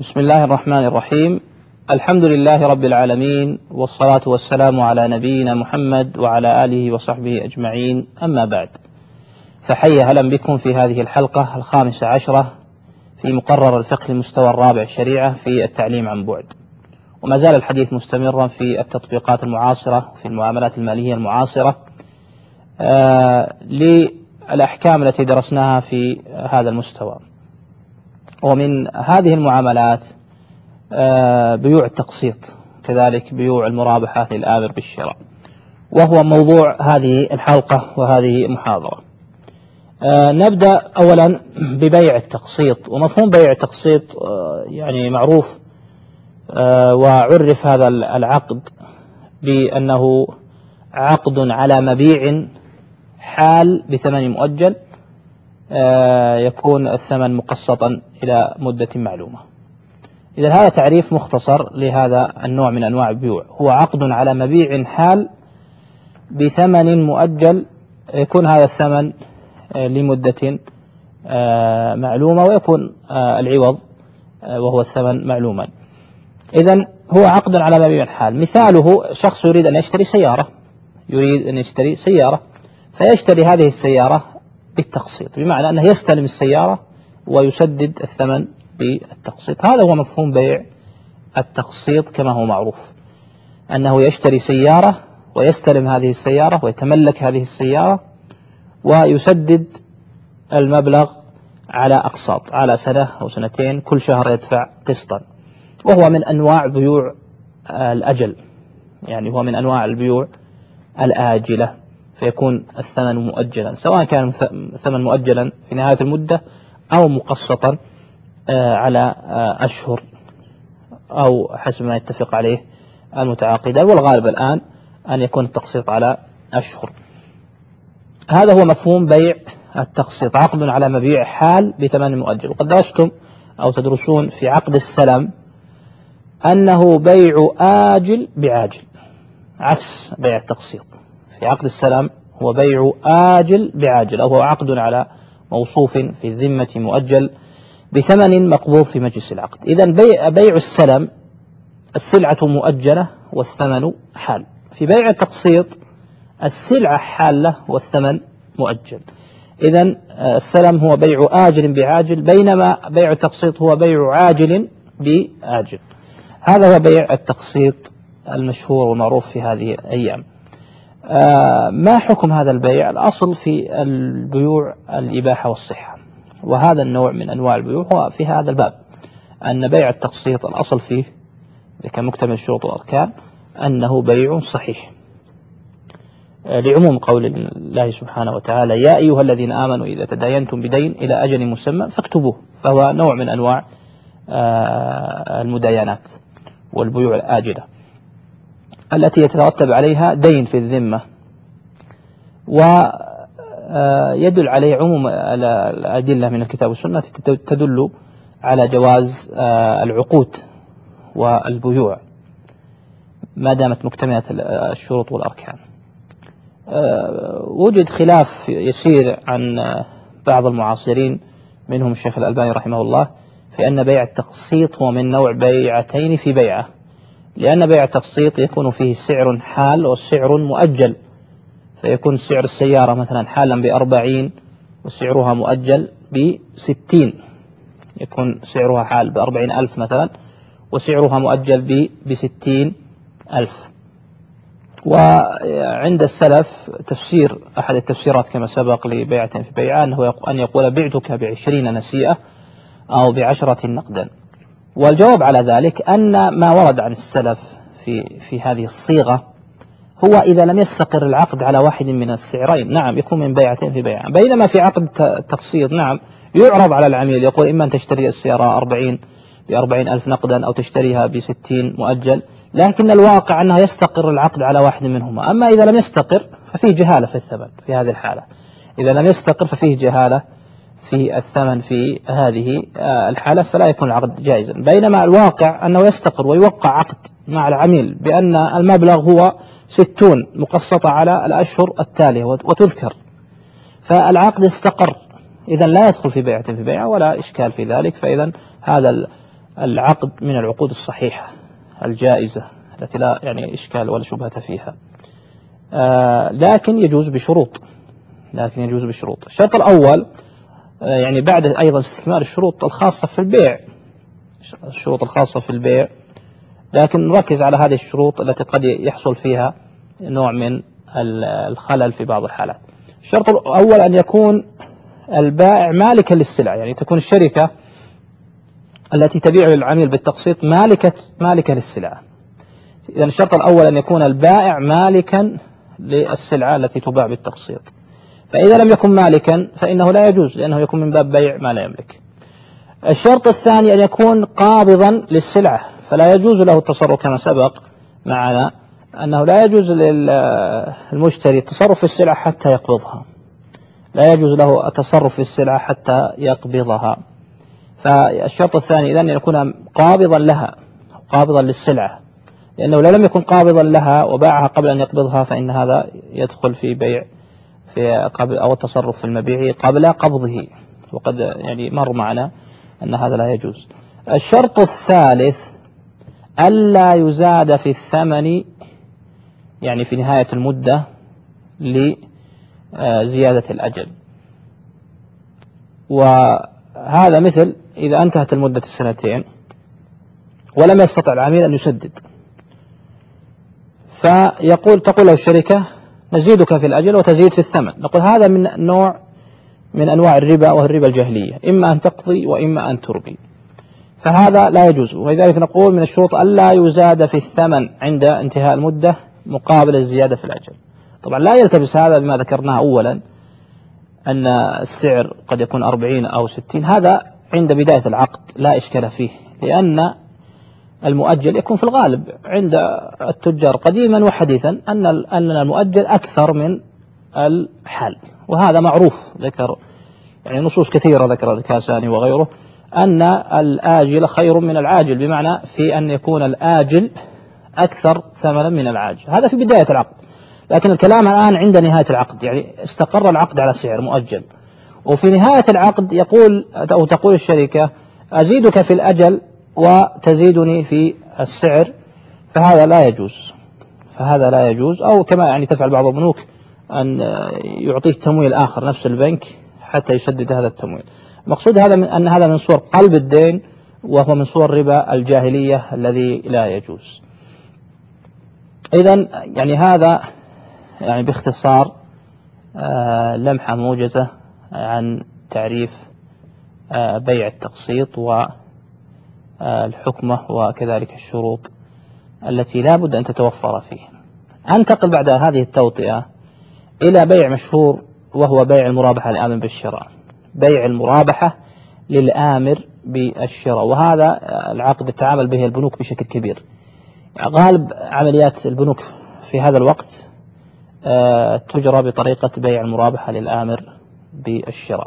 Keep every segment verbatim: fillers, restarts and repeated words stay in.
بسم الله الرحمن الرحيم. الحمد لله رب العالمين، والصلاة والسلام على نبينا محمد وعلى آله وصحبه أجمعين، أما بعد، فحيا هلا بكم في هذه الحلقة الخامسة عشرة في مقرر الفقه المستوى الرابع الشريعة في التعليم عن بعد. وما زال الحديث مستمرا في التطبيقات المعاصرة وفي المعاملات المالية المعاصرة آه للأحكام التي درسناها في هذا المستوى. ومن هذه المعاملات آه بيوع التقسيط، كذلك بيوع المرابحة للآمر بالشراء، وهو موضوع هذه الحلقة وهذه المحاضرة. آه نبدأ أولا ببيع التقسيط. ومفهوم بيع التقسيط آه يعني معروف، آه وعرف هذا العقد بأنه عقد على مبيع حال بثمن مؤجل، آه يكون الثمن مقسطا إلى مدة معلومة. إذا هذا تعريف مختصر لهذا النوع من أنواع البيوع، هو عقد على مبيع حال بثمن مؤجل، يكون هذا الثمن لمدة معلومة، ويكون العوض وهو الثمن معلوما. إذن هو عقد على مبيع حال. مثاله شخص يريد أن يشتري سيارة يريد أن يشتري سيارة فيشتري هذه السيارة بالتقسيط، بمعنى أنه يستلم السيارة ويسدد الثمن بالتقسيط. هذا هو مفهوم بيع التقسيط كما هو معروف، أنه يشتري سيارة ويستلم هذه السيارة ويتملك هذه السيارة ويسدد المبلغ على أقساط، على سنة أو سنتين، كل شهر يدفع قسطا. وهو من أنواع بيوع الأجل، يعني هو من أنواع البيوع الآجلة، فيكون الثمن مؤجلا، سواء كان الثمن مؤجلا في نهاية المدة أو مقسطا على أشهر أو حسب ما يتفق عليه المتعاقدان، والغالب الآن أن يكون التقسيط على أشهر. هذا هو مفهوم بيع التقسيط، عقد على مبيع حال بثمن مؤجل. وقد درستم أو تدرسون في عقد السلم أنه بيع آجل بعاجل، عكس بيع التقسيط. في عقد السلم هو بيع آجل بعاجل، أو هو عقد على موصوف في الذمة مؤجل بثمن مقبوض في مجلس العقد. إذن بيع, بيع السلم السلعة مؤجلة والثمن حال. في بيع التقسيط السلعة حالة والثمن مؤجل. إذن السلم هو بيع آجل بعاجل، بينما بيع التقسيط هو بيع عاجل بآجل. هذا هو بيع التقسيط المشهور والمعروف في هذه الأيام. آه ما حكم هذا البيع؟ الأصل في البيوع الإباحة والصحة، وهذا النوع من أنواع البيوع هو في هذا الباب، أن بيع التقسيط الأصل فيه إذا كان مكتمل الشروط والأركان أنه بيع صحيح، لعموم قول الله سبحانه وتعالى: يا أيها الذين آمنوا إذا تداينتم بدين إلى أجل مسمى فاكتبوه. فهو نوع من أنواع المداينات والبيوع الآجلة التي يترتب عليها دين في الذمة، ويدل عليه عموم الأدلة من الكتاب والسنة تدل على جواز العقود والبيوع ما دامت مكتملة الشروط والأركان. وجد خلاف يسير عن بعض المعاصرين منهم الشيخ الألباني رحمه الله في أن بيع التقسيط هو من نوع بيعتين في بيعة، لأن بيع التقسيط يكون فيه سعر حال وسعر مؤجل، فيكون سعر السيارة مثلا حالا بأربعين وسعرها مؤجل بستين، يكون سعرها حال بأربعين ألف مثلا وسعرها مؤجل بستين ألف. وعند السلف تفسير أحد التفسيرات كما سبق لبيعة في بيعة أنه أن يقول: بعتك بعشرين نسيئة أو بعشرة نقدا. والجواب على ذلك أن ما ورد عن السلف في في هذه الصيغة هو إذا لم يستقر العقد على واحد من السعرين، نعم يكون من بيعتين في بيعة. بينما في عقد التقسيط نعم يعرض على العميل، يقول: إما أن تشتري السيارة أربعين بأربعين ألف نقدا أو تشتريها بستين مؤجل، لكن الواقع أنه يستقر العقد على واحد منهما. أما إذا لم يستقر ففيه جهالة في الثمن. في هذه الحالة إذا لم يستقر ففيه جهالة في الثمن في هذه الحالة، فلا يكون العقد جائزا. بينما الواقع أنه يستقر ويوقع عقد مع العميل بأن المبلغ هو ستون مقسطة على الأشهر التالية وتذكر، فالعقد استقر، إذن لا يدخل في بيعة في بيعة ولا إشكال في ذلك. فإذن هذا العقد من العقود الصحيحة الجائزة التي لا يعني إشكال ولا شبهة فيها، آه لكن يجوز بشروط لكن يجوز بشروط. الشرط الأول آه يعني بعد أيضا استكمال الشروط الخاصة في البيع، الشروط الخاصة في البيع، لكن نركز على هذه الشروط التي قد يحصل فيها نوع من الخلل في بعض الحالات. الشرط الأول أن يكون البائع مالكا للسلع، يعني تكون الشركة التي تبيع للعميل بالتقسيط مالكة مالكة للسلعة. إذن الشرط الأول أن يكون البائع مالكا للسلعة التي تباع بالتقسيط، فإذا لم يكن مالكا فإنه لا يجوز، لأنه يكون من باب بيع ما لا يملك. الشرط الثاني أن يكون قابضا للسلعة، فلا يجوز له التصرف كما سبق معنا أنه لا يجوز للمشتري التصرف في السلعة حتى يقبضها، لا يجوز له التصرف في السلعة حتى يقبضها. فالشرط الثاني إذن أن يكون قابضا لها، قابضا للسلعة، لأنه لو لم يكن قابضا لها وباعها قبل أن يقبضها فإن هذا يدخل في بيع في قبل أو التصرف في المبيع قبل قبضه، وقد يعني مر معنا أن هذا لا يجوز. الشرط الثالث ألا يزاد في الثمن، يعني في نهاية المدة لزيادة الأجل، وهذا مثل إذا انتهت المدة السنتين ولم يستطع العميل أن يسدد، فيقول تقول له الشركة نزيدك في الأجل وتزيد في الثمن، نقول هذا من نوع من أنواع الربا وهو الربا الجاهلية، إما أن تقضي وإما أن تربي، فهذا لا يجوز. ولذلك نقول من الشروط ألا يزاد في الثمن عند انتهاء المدة مقابل الزيادة في الأجل. طبعا لا يلتبس هذا بما ذكرناه أولا أن السعر قد يكون أربعين أو ستين، هذا عند بداية العقد لا إشكال فيه، لأن المؤجل يكون في الغالب عند التجار قديما وحديثا أن أن المؤجل أكثر من الحال، وهذا معروف، ذكر يعني نصوص كثيرة ذكر الكاساني وغيره أن الآجل خير من العاجل، بمعنى في أن يكون الآجل أكثر ثمنا من العاجل، هذا في بداية العقد. لكن الكلام الآن عند نهاية العقد، يعني استقر العقد على سعر مؤجل، وفي نهاية العقد يقول أو تقول الشركة أزيدك في الأجل وتزيدني في السعر، فهذا لا يجوز، فهذا لا يجوز. أو كما يعني تفعل بعض البنوك أن يعطيه تمويل آخر نفس البنك حتى يسدد هذا التمويل. مقصود هذا من أن هذا من صور قلب الدين، وهو من صور ربا الجاهلية الذي لا يجوز. إذن يعني هذا يعني باختصار آه لمحة موجزة عن تعريف آه بيع التقسيط والحكمة وكذلك الشروط التي لا بد أن تتوفر فيه. أنتقل بعد هذه التوطئة إلى بيع مشهور، وهو بيع المرابحة للآمر بالشراء. بيع المرابحة للآمر بالشراء، وهذا العقد يتعامل به البنوك بشكل كبير. غالب عمليات البنوك في هذا الوقت تجرى بطريقة بيع المرابحة للآمر بالشراء.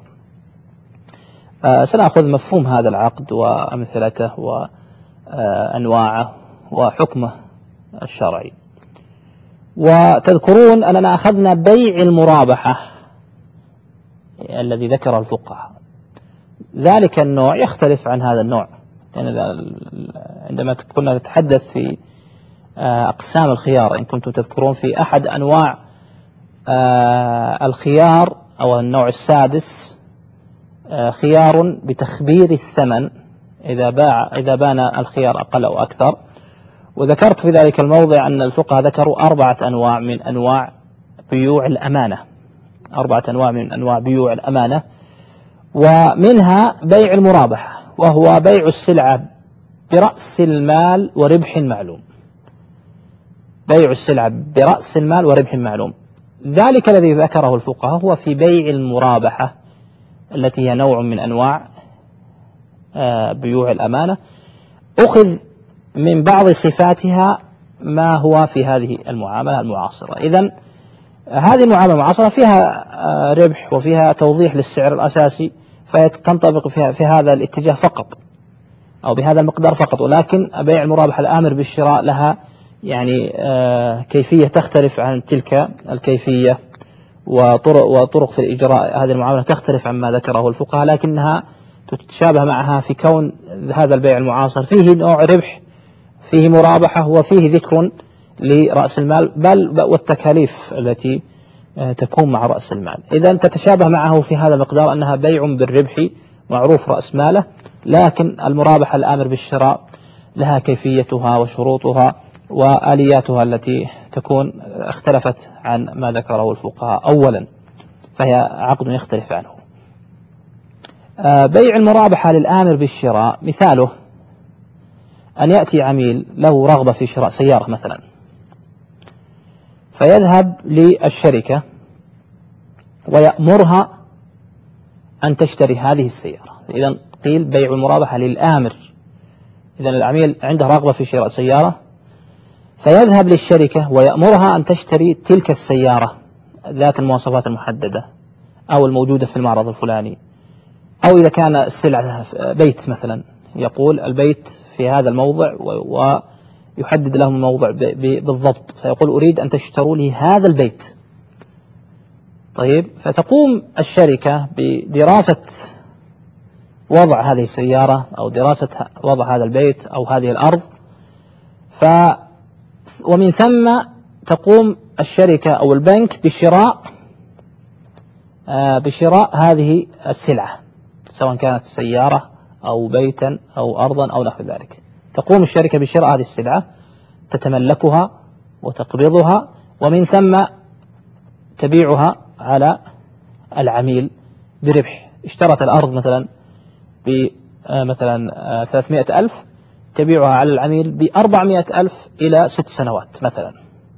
سنأخذ مفهوم هذا العقد وأمثلته وأنواعه وحكمه الشرعي. وتذكرون أننا أخذنا بيع المرابحة الذي ذكر الفقهاء، ذلك النوع يختلف عن هذا النوع، يعني عندما كنا نتحدث في أقسام الخيار، إن كنتم تذكرون في أحد أنواع الخيار أو النوع السادس خيار بتخبير الثمن إذا باع إذا بان الخيار أقل أو أكثر. وذكرت في ذلك الموضع أن الفقهاء ذكروا أربعة أنواع من أنواع بيوع الأمانة، أربعة أنواع من أنواع بيوع الأمانة، ومنها بيع المرابحة، وهو بيع السلعة برأس المال وربح معلوم. بيع السلعة برأس المال وربح معلوم، ذلك الذي ذكره الفقهاء هو في بيع المرابحة التي هي نوع من أنواع بيوع الأمانة، أخذ من بعض صفاتها ما هو في هذه المعاملة المعاصرة. إذن هذه المعاملة المعاصرة فيها ربح وفيها توضيح للسعر الأساسي، فتنطبق فيها في هذا الاتجاه فقط أو بهذا المقدار فقط. ولكن بيع المرابحة الآمر بالشراء لها يعني كيفية تختلف عن تلك الكيفية، وطرق, وطرق في الإجراء هذه المعاملة تختلف عما ذكره الفقهاء، لكنها تتشابه معها في كون هذا البيع المعاصر فيه نوع ربح، فيه مرابحة، وفيه ذكر لرأس المال بل والتكاليف التي تكون مع رأس المال. إذا تتشابه معه في هذا المقدار أنها بيع بالربح معروف رأس ماله، لكن المرابحة الآمر بالشراء لها كيفيتها وشروطها وآلياتها التي تكون اختلفت عن ما ذكره الفقهاء أولا، فهي عقد يختلف عنه. بيع المرابحة للآمر بالشراء مثاله أن يأتي عميل له رغبة في شراء سيارة مثلا، فيذهب للشركة ويأمرها أن تشتري هذه السيارة. إذا قيل بيع المرابحة للآمر. إذا العميل عنده رغبة في شراء سيارة فيذهب للشركة ويأمرها أن تشتري تلك السيارة ذات المواصفات المحددة أو الموجودة في المعرض الفلاني، أو إذا كان السلعة بيت مثلا يقول البيت في هذا الموضع ويحدد لهم الموضع بالضبط، فيقول أريد أن تشتروا لي هذا البيت. طيب، فتقوم الشركة بدراسة وضع هذه السيارة أو دراسة وضع هذا البيت أو هذه الأرض، ف ومن ثم تقوم الشركة أو البنك بشراء بشراء هذه السلعة، سواء كانت سيارة أو بيتا أو أرضا أو نحو ذلك. تقوم الشركة بشراء هذه السلعة، تتملكها وتقبضها، ومن ثم تبيعها على العميل بربح. اشترت الأرض مثلا بمثلا ثلاثمائة ألف، تبيعها على العميل بأربعمائة ألف إلى ست سنوات مثلا.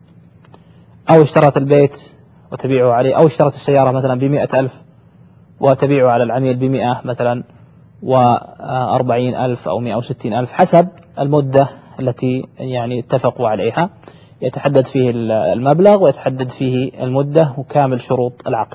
أو اشترت البيت وتبيعه عليه، أو اشترت السيارة مثلا بمائة ألف وتبيعه على العميل بمئة مثلا وأربعين ألف أو مئة وستين ألف، حسب المدة التي يعني اتفقوا عليها. يتحدد فيه المبلغ ويتحدد فيه المدة وكامل شروط العقد.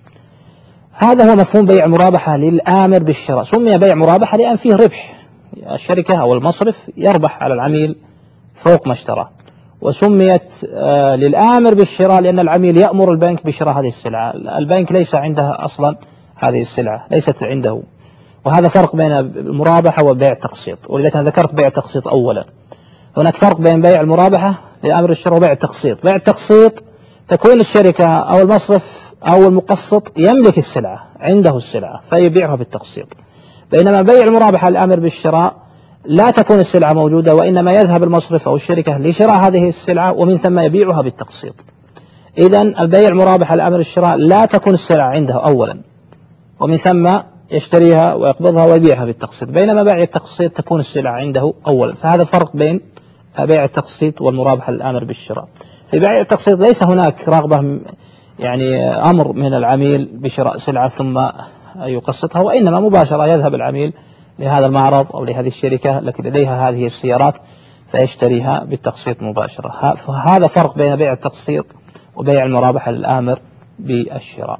هذا هو مفهوم بيع مرابحة للآمر بالشراء. سمي بيع مرابحة لأن فيه ربح، الشركة أو المصرف يربح على العميل فوق ما اشترى. وسميت للآمر بالشراء لأن العميل يأمر البنك بشراء هذه السلعة. البنك ليس عنده أصلا هذه السلعة، ليست عنده. وهذا فرق بين المرابحة وبيع التقسيط. ولذلك أنا ذكرت بيع التقسيط أولا. هناك فرق بين بيع المرابحة لآمر الشراء وبيع التقسيط. بيع التقسيط تكون الشركة أو المصرف أو المقسط يملك السلعة، عنده السلعة فيبيعها بالتقسيط. بينما بيع المرابحة للآمر بالشراء لا تكون السلعة موجودة، وإنما يذهب المصرف أو الشركة لشراء هذه السلعة ومن ثم يبيعها بالتقسيط. إذن البيع مرابحة لآمر الشراء لا تكون السلعة عنده أولا، ومن ثم يشتريها ويقبضها ويبيعها بالتقسيط. بينما بيع التقسيط تكون السلعة عنده أولا. فهذا الفرق بين بيع التقسيط والمرابحة للآمر بالشراء. في بيع التقسيط ليس هناك رغبة يعني أمر من العميل بشراء سلعة ثم يقسطها، وإنما مباشرة يذهب العميل لهذا المعرض أو لهذه الشركة التي لديها هذه السيارات فيشتريها بالتقسيط مباشرة. فهذا فرق بين بيع التقسيط وبيع المرابحة للآمر بالشراء.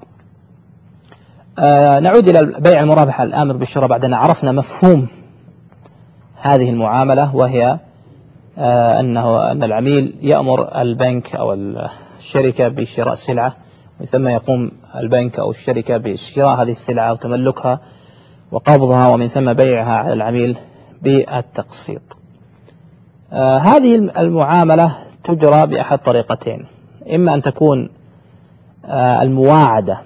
آه نعود إلى بيع المرابحة للآمر بالشراء بعد أن عرفنا مفهوم هذه المعاملة، وهي آه أنه أن العميل يأمر البنك أو الشركة بشراء سلعة، ثم يقوم البنك أو الشركة بشراء هذه السلعة وتملكها وقبضها ومن ثم بيعها على العميل بالتقسيط. آه هذه المعاملة تجرى بأحد طريقتين: إما أن تكون آه المواعدة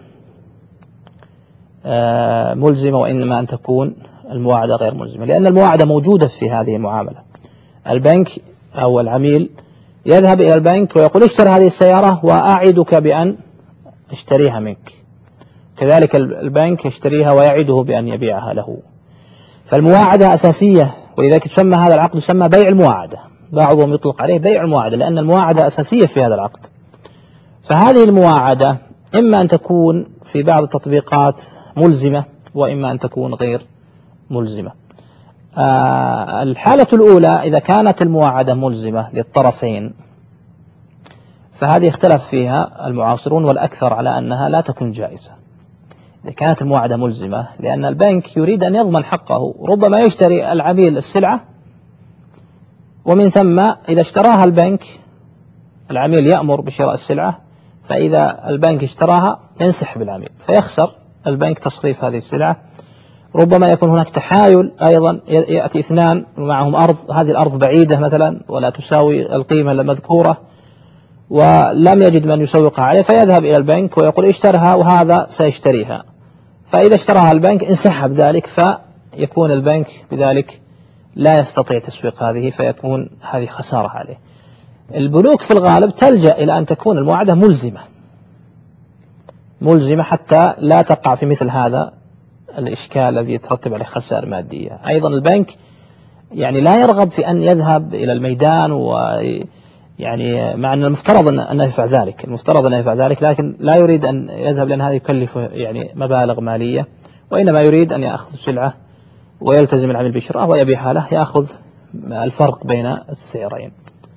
آه ملزمة، وإنما أن تكون المواعدة غير ملزمة. لأن المواعدة موجودة في هذه المعاملة. البنك أو العميل يذهب إلى البنك ويقول اشتري هذه السيارة وأعدك بأن اشتريها منك، كذلك البنك يشتريها ويعده بأن يبيعها له. فالمواعدة أساسية، ولذلك تسمى هذا العقد يسمى بيع المواعدة. بعضهم يطلق عليه بيع المواعدة لأن المواعدة أساسية في هذا العقد. فهذه المواعدة إما أن تكون في بعض التطبيقات ملزمة، وإما أن تكون غير ملزمة. آه الحالة الأولى إذا كانت المواعدة ملزمة للطرفين فهذه اختلف فيها المعاصرون، والأكثر على أنها لا تكون جائزة إذا كانت المواعدة ملزمة، لأن البنك يريد أن يضمن حقه. ربما يشتري العميل السلعة ومن ثم إذا اشتراها البنك، العميل يأمر بشراء السلعة، فإذا البنك اشتراها ينسحب العميل فيخسر البنك تصريف هذه السلعة ربما يكون هناك تحايل أيضا، يأتي اثنان ومعهم أرض، هذه الأرض بعيدة مثلا ولا تساوي القيمة المذكورة ولم يجد من يسوقها عليه، فيذهب إلى البنك ويقول اشترها وهذا سيشتريها، فإذا اشتراها البنك انسحب ذلك، فيكون البنك بذلك لا يستطيع تسويق هذه، فيكون هذه خسارة عليه. البنوك في الغالب تلجأ إلى أن تكون المواعدة ملزمة ملزمة حتى لا تقع في مثل هذا الإشكال الذي يترتب عليه خسائر مادية. أيضا البنك يعني لا يرغب في أن يذهب إلى الميدان، ويعني مع أن المفترض أنه يفعل ذلك المفترض أنه يفعل ذلك لكن لا يريد أن يذهب، لأن هذا يكلفه يعني مبالغ مالية، وإنما يريد أن يأخذ سلعة ويلتزم العميل بشراءه ويبيعها له، يأخذ الفرق بين السعرين.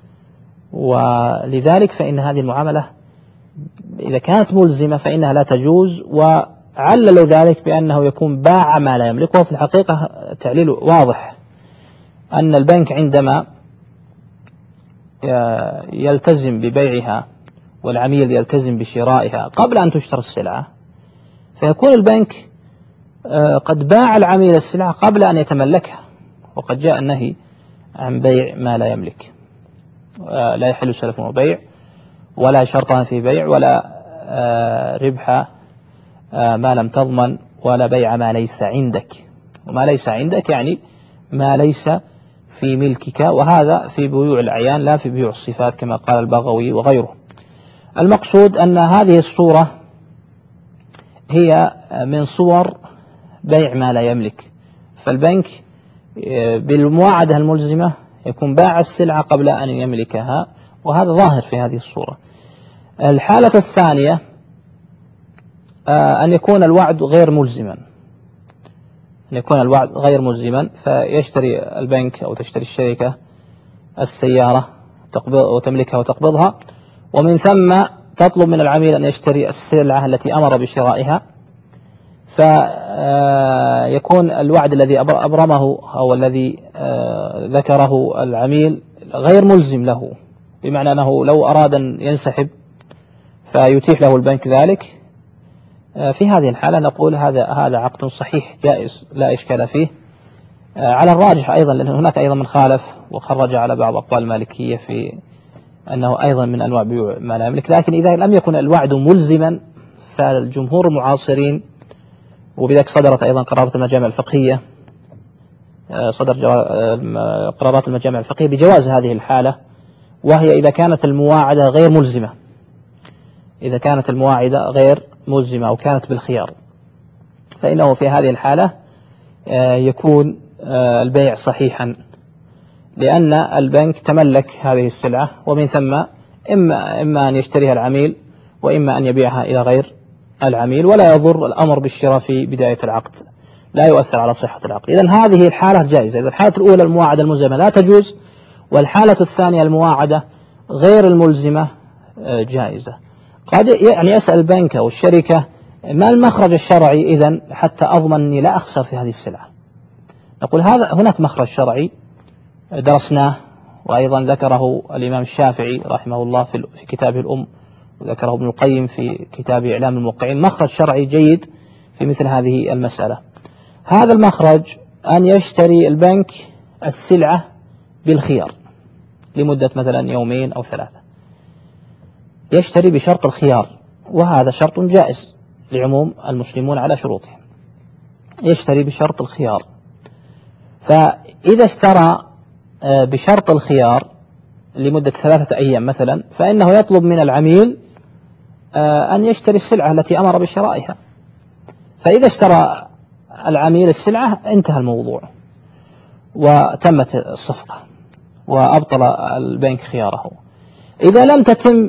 ولذلك فإن هذه المعاملة إذا كانت ملزمة فإنها لا تجوز، وعللوا ذلك بأنه يكون باع ما لا يملكه. وفي الحقيقة تعليل واضح أن البنك عندما يلتزم ببيعها والعميل يلتزم بشرائها قبل أن تشتري السلعة، فيكون البنك قد باع العميل السلعة قبل أن يتملكها، وقد جاء النهي عن بيع ما لا يملك. لا يحل سلف وبيع، ولا شرطان في بيع، ولا ربح ما لم تضمن، ولا بيع ما ليس عندك. وما ليس عندك يعني ما ليس في ملكك، وهذا في بيوع الأعيان لا في بيوع الصفات كما قال البغوي وغيره. المقصود أن هذه الصورة هي من صور بيع ما لا يملك، فالبنك بالمواعدة الملزمة يكون باع السلعة قبل أن يملكها، وهذا ظاهر في هذه الصورة. الحالة الثانية أن يكون الوعد غير ملزما أن يكون الوعد غير ملزما فيشتري البنك أو تشتري الشركة السيارة وتملكها وتقبضها، ومن ثم تطلب من العميل أن يشتري السلعة التي أمر بشرائها، فيكون الوعد الذي أبرمه أو الذي ذكره العميل غير ملزم له، بمعنى أنه لو أراد أن ينسحب فيتيح له البنك ذلك. في هذه الحالة نقول هذا هذا عقد صحيح جائز لا إشكال فيه على الراجح أيضا، لأن هناك أيضا من خالف وخرج على بعض أقوال المالكية في أنه أيضا من أنواع بيوع ما لا يملك. لكن إذا لم يكن الوعد ملزما فالجمهور المعاصرين، وبذلك صدرت أيضا قرارات المجامع الفقهية صدر قرارات المجامع الفقهية بجواز هذه الحالة، وهي إذا كانت المواعدة غير ملزمة إذا كانت المواعدة غير ملزمة أو كانت بالخيار، فإنه في هذه الحالة يكون البيع صحيحا، لأن البنك تملك هذه السلعة، ومن ثم إما, إما أن يشتريها العميل وإما أن يبيعها إلى غير العميل، ولا يضر الأمر بالشراء في بداية العقد، لا يؤثر على صحة العقد. إذن هذه الحالة جائزة. إذا الحالة الأولى المواعدة الملزمة لا تجوز، والحالة الثانية المواعدة غير الملزمة جائزة. قد يعني يسأل البنك أو الشركة ما المخرج الشرعي إذن حتى أضمن أني لا أخسر في هذه السلعة؟ نقول هذا هناك مخرج شرعي درسناه، وأيضا ذكره الإمام الشافعي رحمه الله في كتابه الأم، وذكره ابن القيم في كتاب إعلام الموقعين. مخرج شرعي جيد في مثل هذه المسألة. هذا المخرج أن يشتري البنك السلعة بالخيار لمدة مثلا يومين أو ثلاثة، يشتري بشرط الخيار، وهذا شرط جائز لعموم المسلمون على شروطهم، يشتري بشرط الخيار. فإذا اشترى بشرط الخيار لمدة ثلاثة أيام مثلا، فإنه يطلب من العميل أن يشتري السلعة التي أمر بشرائها، فإذا اشترى العميل السلعة انتهى الموضوع وتمت الصفقة وأبطل البنك خياره. إذا لم تتم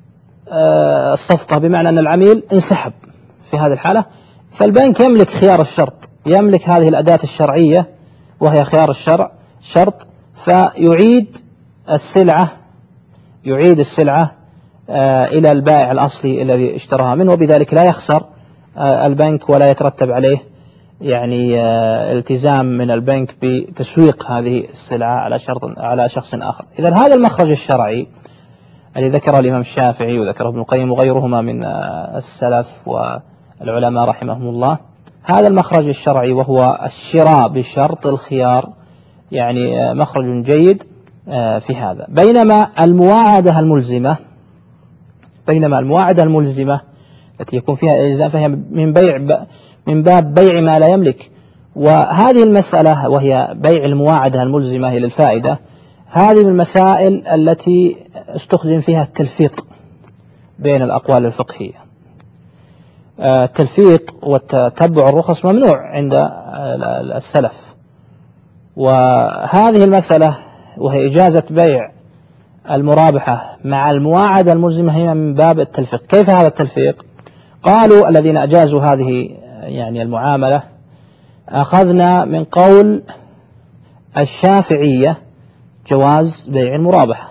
الصفقة بمعنى أن العميل انسحب في هذه الحالة، فالبنك يملك خيار الشرط، يملك هذه الأداة الشرعية وهي خيار الشرع شرط، فيعيد السلعة يعيد السلعة إلى البائع الأصلي الذي اشتراها منه، وبذلك لا يخسر البنك ولا يترتب عليه يعني التزام من البنك بتسويق هذه السلعة على شرط على شخص آخر. إذن هذا المخرج الشرعي الذي ذكره الإمام الشافعي وذكره ابن القيم وغيرهما من السلف والعلماء رحمهم الله، هذا المخرج الشرعي وهو الشراء بشرط الخيار يعني مخرج جيد في هذا. بينما المواعدة الملزمة بينما المواعدة الملزمة التي يكون فيها الإلزام فهي من بيع من باب بيع ما لا يملك. وهذه المسألة وهي بيع المواعدة الملزمة هي للفائدة، هذه من المسائل التي استخدم فيها التلفيق بين الأقوال الفقهية. التلفيق وتتبع الرخص ممنوع عند السلف، وهذه المسألة وهي إجازة بيع المرابحة مع المواعدة الملزمة هي من باب التلفيق. كيف هذا التلفيق؟ قالوا الذين أجازوا هذه يعني المعاملة: أخذنا من قول الشافعية جواز بيع المرابحة،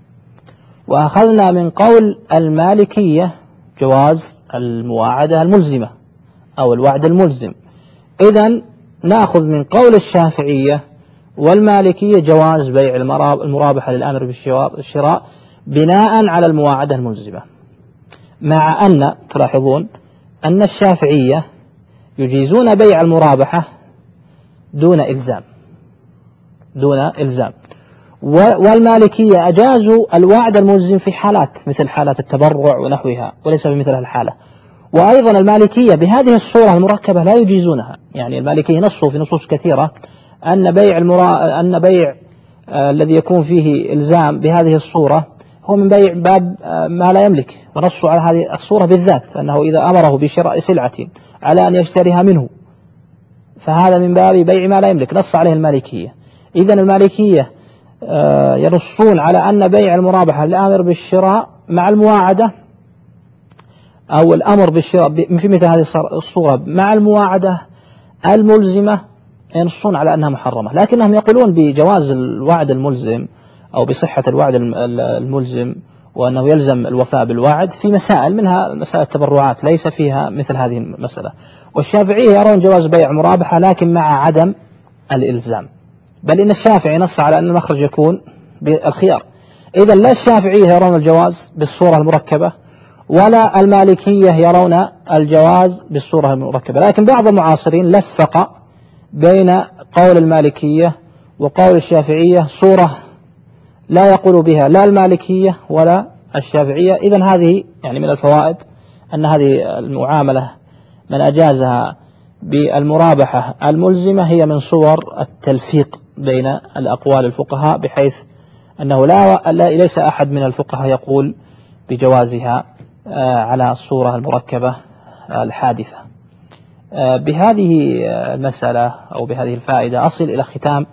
وأخذنا من قول المالكية جواز المواعدة الملزمة أو الوعد الملزم. إذن نأخذ من قول الشافعية والمالكية جواز بيع المرابحة للأمر بالشراء بناء على المواعدة الملزمة، مع أن تلاحظون أن الشافعية يجيزون بيع المرابحة دون إلزام دون إلزام والمالكية أجازوا الوعد الملزم في حالات مثل حالات التبرع ونحوها وليس بمثل الحالة. وأيضا المالكية بهذه الصورة المركبة لا يجيزونها، يعني المالكية نصوا في نصوص كثيرة أن بيع المرا... أن بيع آه الذي يكون فيه إلزام بهذه الصورة هو من بيع باب آه ما لا يملك، ونصوا على هذه الصورة بالذات أنه إذا أمره بشراء سلعة على أن يشتريها منه فهذا من باب بيع ما لا يملك، نص عليه المالكية. إذن المالكية آه ينصون على أن بيع المرابحة للآمر بالشراء مع المواعدة أو الأمر بالشراء في مثل هذه الصورة مع المواعدة الملزمة ينصون على أنها محرمة، لكنهم يقولون بجواز الوعد الملزم أو بصحة الوعد الملزم وأنه يلزم الوفاء بالوعد في مسائل، منها مسائل التبرعات ليس فيها مثل هذه المسألة. والشافعية يرون جواز بيع مرابحة لكن مع عدم الإلزام، بل إن الشافعي نص على أن المخرج يكون بالخيار. إذا لا الشافعية يرون الجواز بالصورة المركبة ولا المالكية يرون الجواز بالصورة المركبة، لكن بعض المعاصرين لفق بين قول المالكية وقول الشافعية صورة لا يقول بها لا المالكية ولا الشافعية. إذن هذه يعني من الفوائد أن هذه المعاملة من أجازها بالمرابحة الملزمة هي من صور التلفيق بين الأقوال الفقهاء، بحيث أنه لا ليس أحد من الفقهاء يقول بجوازها على الصورة المركبة الحادثة. بهذه المسألة أو بهذه الفائدة أصل إلى ختام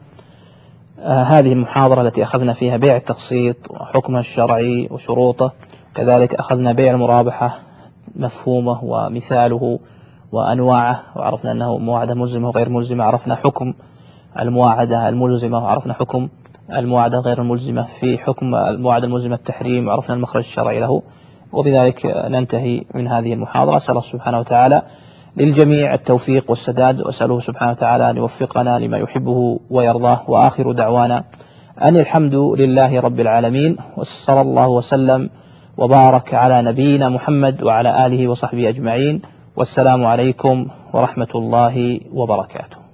هذه المحاضرة التي أخذنا فيها بيع التقسيط وحكمه الشرعي وشروطه، كذلك أخذنا بيع المرابحة مفهومه ومثاله وأنواعه، وعرفنا أنه مواعدة ملزمة وغير ملزمة، عرفنا حكم المواعدة الملزمة وعرفنا حكم المواعدة غير الملزمة، في حكم المواعدة الملزمة التحريم وعرفنا المخرج الشرعي له. وبذلك ننتهي من هذه المحاضرة. أسأل الله سبحانه وتعالى للجميع التوفيق والسداد، وأسأله سبحانه وتعالى أن يوفقنا لما يحبه ويرضاه. وآخر دعوانا أن الحمد لله رب العالمين، وصلى الله وسلم وبارك على نبينا محمد وعلى آله وصحبه أجمعين، والسلام عليكم ورحمة الله وبركاته.